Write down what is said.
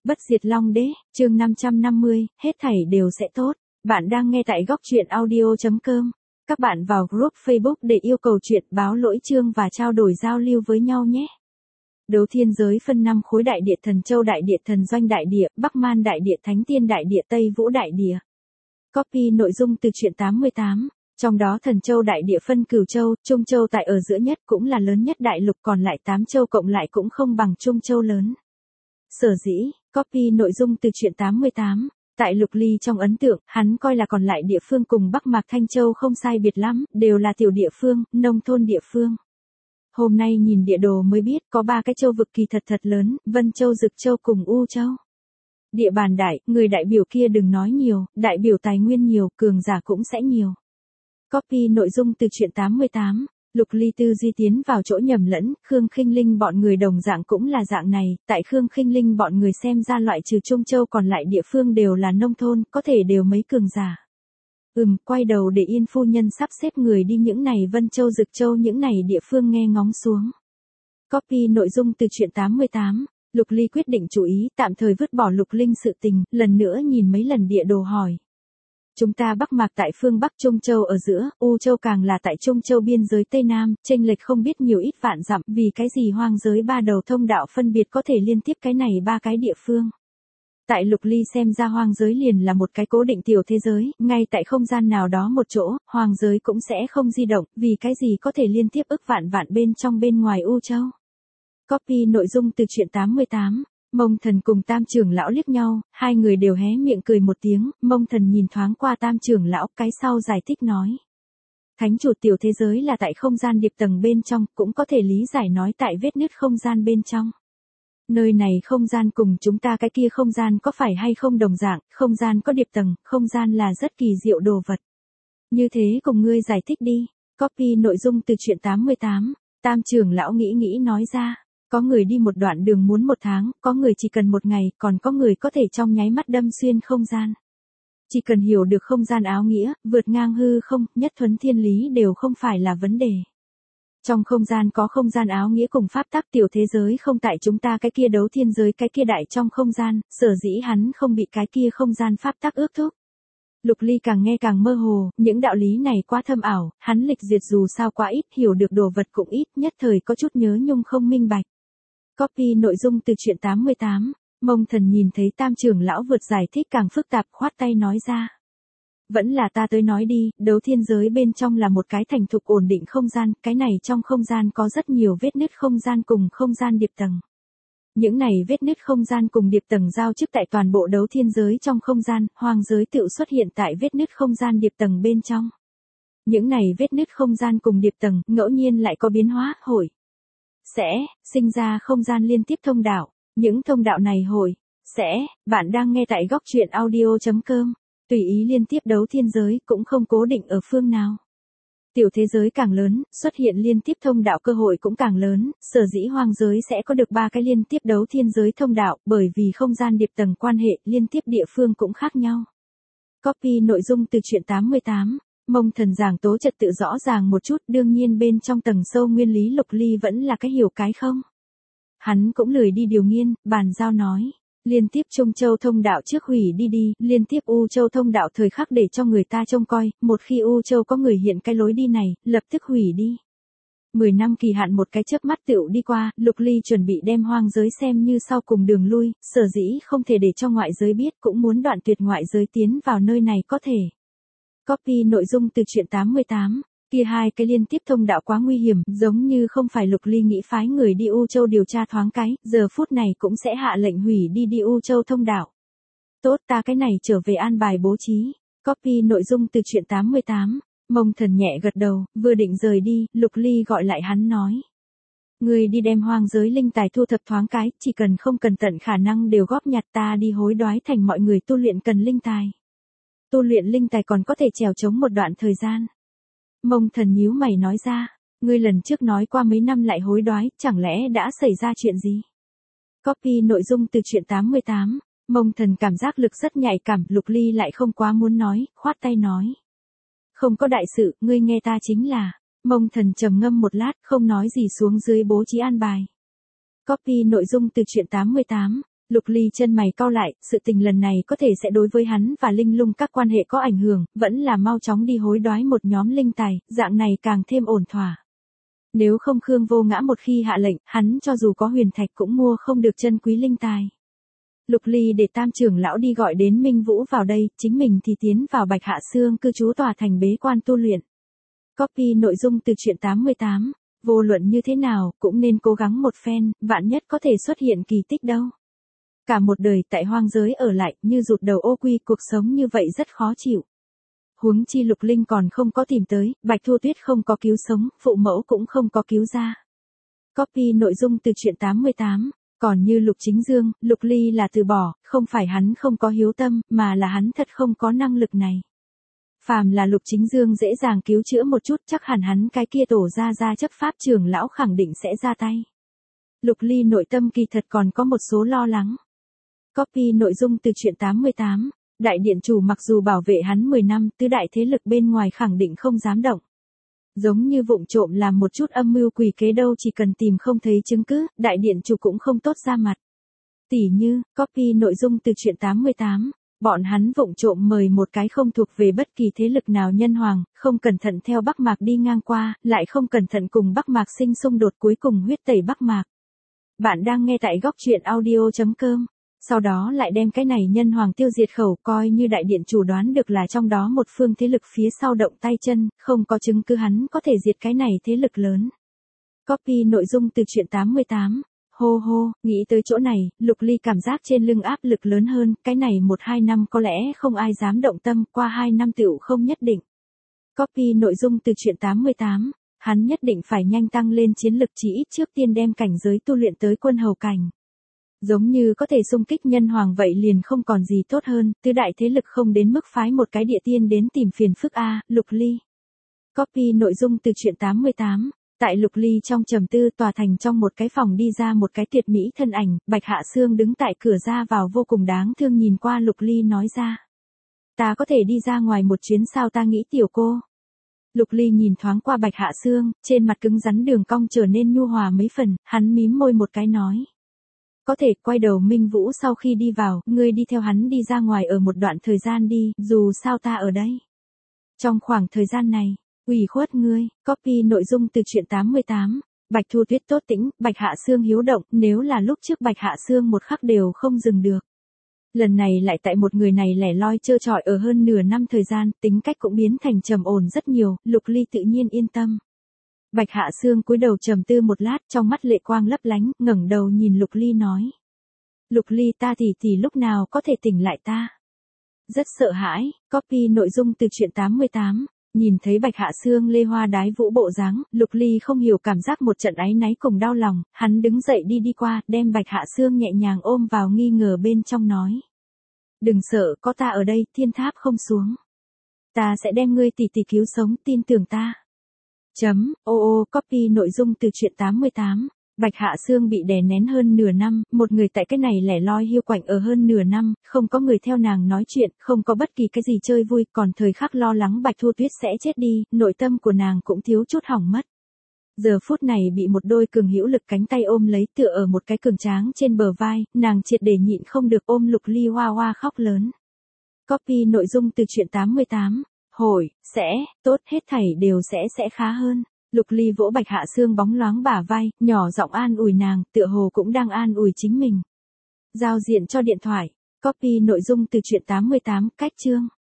Bất diệt Long Đế, chương 550, hết thảy đều sẽ tốt. Bạn đang nghe tại góc truyện audio.com. Các bạn vào group Facebook để yêu cầu chuyện báo lỗi chương và trao đổi giao lưu với nhau nhé. Đấu thiên giới phân 5 khối: đại địa Thần Châu, đại địa Thần Doanh, đại địa Bắc Man, đại địa Thánh Tiên, đại địa Tây Vũ, đại địa. Copy nội dung từ truyện 88. Trong đó Thần Châu đại địa phân Cửu Châu, Trung Châu tại ở giữa nhất cũng là lớn nhất đại lục, còn lại 8 châu cộng lại cũng không bằng Trung Châu lớn. Sở dĩ, copy nội dung từ truyện 88. Tại Lục Ly trong ấn tượng, hắn coi là còn lại địa phương cùng Bắc Mạc Thanh Châu không sai biệt lắm, đều là tiểu địa phương, nông thôn địa phương. Hôm nay nhìn địa đồ mới biết có 3 cái châu vực kỳ thật lớn, Vân Châu, Dực Châu cùng U Châu. Địa bàn đại, người đại biểu kia đừng nói nhiều, đại biểu tài nguyên nhiều, cường giả cũng sẽ nhiều. Copy nội dung từ truyện 88. Lục Ly tư duy tiến vào chỗ nhầm lẫn, Khương Khinh Linh bọn người đồng dạng cũng là dạng này, tại Khương Khinh Linh bọn người xem ra loại trừ Trung Châu còn lại địa phương đều là nông thôn, có thể đều mấy cường giả. Quay đầu để Yên phu nhân sắp xếp người đi những này Vân Châu, Dực Châu, những này địa phương nghe ngóng xuống. Copy nội dung từ truyện 88. Lục Ly quyết định chú ý, tạm thời vứt bỏ Lục Linh sự tình, lần nữa nhìn mấy lần địa đồ hỏi. Chúng ta Bắc Mạc tại phương Bắc, Trung Châu ở giữa, U Châu càng là tại Trung Châu biên giới Tây Nam, chênh lệch không biết nhiều ít vạn dặm, vì cái gì hoang giới 3 đầu thông đạo phân biệt có thể liên tiếp cái này 3 cái địa phương. Tại Lục Ly xem ra hoang giới liền là một cái cố định tiểu thế giới, ngay tại không gian nào đó một chỗ, hoang giới cũng sẽ không di động, vì cái gì có thể liên tiếp ức vạn bên trong bên ngoài U Châu. Copy nội dung từ truyện 88. Mông Thần cùng Tam trưởng lão liếc nhau, hai người đều hé miệng cười một tiếng, Mông Thần nhìn thoáng qua Tam trưởng lão, cái sau giải thích nói. Thánh chủ tiểu thế giới là tại không gian điệp tầng bên trong, cũng có thể lý giải nói tại vết nứt không gian bên trong. Nơi này không gian cùng chúng ta cái kia không gian có phải hay không đồng dạng, không gian có điệp tầng, không gian là rất kỳ diệu đồ vật. Như thế cùng ngươi giải thích đi. Copy nội dung từ truyện 88. Tam trưởng lão nghĩ nói ra. Có người đi một đoạn đường muốn 1 tháng, có người chỉ cần 1 ngày, còn có người có thể trong nháy mắt đâm xuyên không gian. Chỉ cần hiểu được không gian áo nghĩa, vượt ngang hư không, nhất thuấn thiên lý đều không phải là vấn đề. Trong không gian có không gian áo nghĩa cùng pháp tắc, tiểu thế giới không tại chúng ta cái kia đấu thiên giới cái kia đại trong không gian, sở dĩ hắn không bị cái kia không gian pháp tắc ước thúc. Lục Ly càng nghe càng mơ hồ, những đạo lý này quá thâm ảo, hắn lịch duyệt dù sao quá ít, hiểu được đồ vật cũng ít, nhất thời có chút nhớ nhung không minh bạch. Copy nội dung từ truyện 88. Mông Thần nhìn thấy Tam trưởng lão vượt giải thích càng phức tạp, khoát tay nói ra. Vẫn là ta tới nói đi, đấu thiên giới bên trong là một cái thành thục ổn định không gian, cái này trong không gian có rất nhiều vết nứt không gian cùng không gian điệp tầng. Những này vết nứt không gian cùng điệp tầng giao chức tại toàn bộ đấu thiên giới trong không gian, hoang giới tự xuất hiện tại vết nứt không gian điệp tầng bên trong. Những này vết nứt không gian cùng điệp tầng, ngẫu nhiên lại có biến hóa, sẽ sinh ra không gian liên tiếp thông đạo. Những thông đạo này bạn đang nghe tại góc truyện audio.com. Tùy ý liên tiếp đấu thiên giới, cũng không cố định ở phương nào. Tiểu thế giới càng lớn, xuất hiện liên tiếp thông đạo cơ hội cũng càng lớn, sở dĩ hoang giới sẽ có được 3 cái liên tiếp đấu thiên giới thông đạo, bởi vì không gian điệp tầng quan hệ, liên tiếp địa phương cũng khác nhau. Copy nội dung từ truyện 88. Mông Thần giảng tố trật tự rõ ràng một chút, đương nhiên bên trong tầng sâu nguyên lý Lục Ly vẫn là cái hiểu cái không. Hắn cũng lười đi điều nghiên, bàn giao nói. Liên tiếp Trung Châu thông đạo trước hủy đi, liên tiếp U Châu thông đạo thời khắc để cho người ta trông coi, một khi U Châu có người hiện cái lối đi này, lập tức hủy đi. 10 năm kỳ hạn một cái chớp mắt tựu đi qua, Lục Ly chuẩn bị đem hoang giới xem như sau cùng đường lui, sở dĩ không thể để cho ngoại giới biết, cũng muốn đoạn tuyệt ngoại giới tiến vào nơi này có thể. Copy nội dung từ truyện 88. Kia 2 cái liên tiếp thông đạo quá nguy hiểm, giống như không phải Lục Ly nghĩ phái người đi U Châu điều tra thoáng cái, giờ phút này cũng sẽ hạ lệnh hủy đi U Châu thông đạo. Tốt, ta cái này trở về an bài bố trí. Copy nội dung từ truyện 88. Mông Thần nhẹ gật đầu, vừa định rời đi, Lục Ly gọi lại hắn nói. Người đi đem hoang giới linh tài thu thập thoáng cái, chỉ cần không cần tận khả năng đều góp nhặt, ta đi hối đoái thành mọi người tu luyện cần linh tài. Tu luyện linh tài còn có thể trèo chống một đoạn thời gian. Mông Thần nhíu mày nói ra, ngươi lần trước nói qua mấy năm lại hối đoái, chẳng lẽ đã xảy ra chuyện gì? Copy nội dung từ truyện 88. Mông Thần cảm giác lực rất nhạy cảm, Lục Ly lại không quá muốn nói, khoát tay nói. Không có đại sự, ngươi nghe ta chính là. Mông Thần trầm ngâm một lát, không nói gì xuống dưới bố trí an bài. Copy nội dung từ truyện 88. Lục Ly chân mày cau lại, sự tình lần này có thể sẽ đối với hắn và Linh Lung các quan hệ có ảnh hưởng, vẫn là mau chóng đi hối đoái một nhóm linh tài, dạng này càng thêm ổn thỏa. Nếu không Khương Vô Ngã một khi hạ lệnh, hắn cho dù có huyền thạch cũng mua không được chân quý linh tài. Lục Ly để Tam trưởng lão đi gọi đến Minh Vũ vào đây, chính mình thì tiến vào Bạch Hạ Xương cư trú tòa thành bế quan tu luyện. Copy nội dung từ truyện 88, vô luận như thế nào, cũng nên cố gắng một phen, vạn nhất có thể xuất hiện kỳ tích đâu. Cả một đời tại hoang giới ở lại, như rụt đầu ô quy, cuộc sống như vậy rất khó chịu. Huống chi Lục Linh còn không có tìm tới, Bạch Thu Tuyết không có cứu sống, phụ mẫu cũng không có cứu ra. Copy nội dung từ truyện 88. Còn như Lục Chính Dương, Lục Ly là từ bỏ, không phải hắn không có hiếu tâm, mà là hắn thật không có năng lực này. Phàm là Lục Chính Dương dễ dàng cứu chữa một chút, chắc hẳn hắn cái kia tổ ra chấp pháp trưởng lão khẳng định sẽ ra tay. Lục Ly nội tâm kỳ thật còn có một số lo lắng. Copy nội dung từ truyện 88. Đại điện chủ mặc dù bảo vệ hắn 10 năm, tứ đại thế lực bên ngoài khẳng định không dám động. Giống như vụng trộm làm một chút âm mưu quỷ kế đâu, chỉ cần tìm không thấy chứng cứ, đại điện chủ cũng không tốt ra mặt. Tỉ như, copy nội dung từ truyện 88, bọn hắn vụng trộm mời một cái không thuộc về bất kỳ thế lực nào nhân hoàng, không cẩn thận theo Bắc Mạc đi ngang qua, lại không cẩn thận cùng Bắc Mạc sinh xung đột, cuối cùng huyết tẩy Bắc Mạc. Bạn đang nghe tại góc truyện audio.com. Sau đó lại đem cái này nhân hoàng tiêu diệt khẩu, coi như đại điện chủ đoán được là trong đó một phương thế lực phía sau động tay chân, không có chứng cứ hắn có thể diệt cái này thế lực lớn. Copy nội dung từ truyện 88. Hô hô, nghĩ tới chỗ này, Lục Ly cảm giác trên lưng áp lực lớn hơn, cái này 1-2 năm có lẽ không ai dám động tâm, qua 2 năm tựu không nhất định. Copy nội dung từ truyện 88. Hắn nhất định phải nhanh tăng lên chiến lực, chỉ ít trước tiên đem cảnh giới tu luyện tới quân hầu cảnh. Giống như có thể xung kích nhân hoàng vậy liền không còn gì tốt hơn, tứ đại thế lực không đến mức phái một cái địa tiên đến tìm phiền phức a, Lục Ly. Copy nội dung từ truyện 88. Tại Lục Ly trong trầm tư, tòa thành trong một cái phòng đi ra một cái tuyệt mỹ thân ảnh, Bạch Hạ Xương đứng tại cửa ra vào vô cùng đáng thương nhìn qua Lục Ly nói ra. Ta có thể đi ra ngoài một chuyến sao, ta nghĩ tiểu cô. Lục Ly nhìn thoáng qua Bạch Hạ Xương, trên mặt cứng rắn đường cong trở nên nhu hòa mấy phần, hắn mím môi một cái nói. Có thể, quay đầu Minh Vũ sau khi đi vào, ngươi đi theo hắn đi ra ngoài ở một đoạn thời gian đi, dù sao ta ở đây. Trong khoảng thời gian này, ủy khuất ngươi, copy nội dung từ truyện 88. Bạch Thu Tuyết tốt tĩnh, Bạch Hạ Xương hiếu động, nếu là lúc trước Bạch Hạ Xương một khắc đều không dừng được. Lần này lại tại một người này lẻ loi trơ trọi ở hơn nửa năm thời gian, tính cách cũng biến thành trầm ổn rất nhiều, Lục Ly tự nhiên yên tâm. Bạch Hạ Xương cúi đầu trầm tư một lát, trong mắt lệ quang lấp lánh, ngẩng đầu nhìn Lục Ly nói. Lục Ly, ta thì lúc nào có thể tỉnh lại ta? Rất sợ hãi, copy nội dung từ truyện 88. Nhìn thấy Bạch Hạ Xương lê hoa đái vũ bộ dáng, Lục Ly không hiểu cảm giác một trận áy náy cùng đau lòng, hắn đứng dậy đi qua, đem Bạch Hạ Xương nhẹ nhàng ôm vào nghi ngờ bên trong nói. Đừng sợ, có ta ở đây, thiên tháp không xuống. Ta sẽ đem ngươi tỷ cứu sống, tin tưởng ta. Copy nội dung từ truyện 88. Bạch Hạ Xương bị đè nén hơn nửa năm, một người tại cái này lẻ loi hiu quạnh ở hơn nửa năm, không có người theo nàng nói chuyện, không có bất kỳ cái gì chơi vui, còn thời khắc lo lắng Bạch Thu Tuyết sẽ chết đi, nội tâm của nàng cũng thiếu chút hỏng mất. Giờ phút này bị một đôi cường hữu lực cánh tay ôm lấy, tựa ở một cái cường tráng trên bờ vai, nàng triệt để nhịn không được ôm Lục Ly hoa hoa khóc lớn. Copy nội dung từ truyện 88. Tốt, hết thảy đều sẽ khá hơn. Lục Ly vỗ Bạch Hạ Xương bóng loáng bả vai, nhỏ giọng an ủi nàng, tựa hồ cũng đang an ủi chính mình. Giao diện cho điện thoại. Copy nội dung từ truyện 88, cách chương.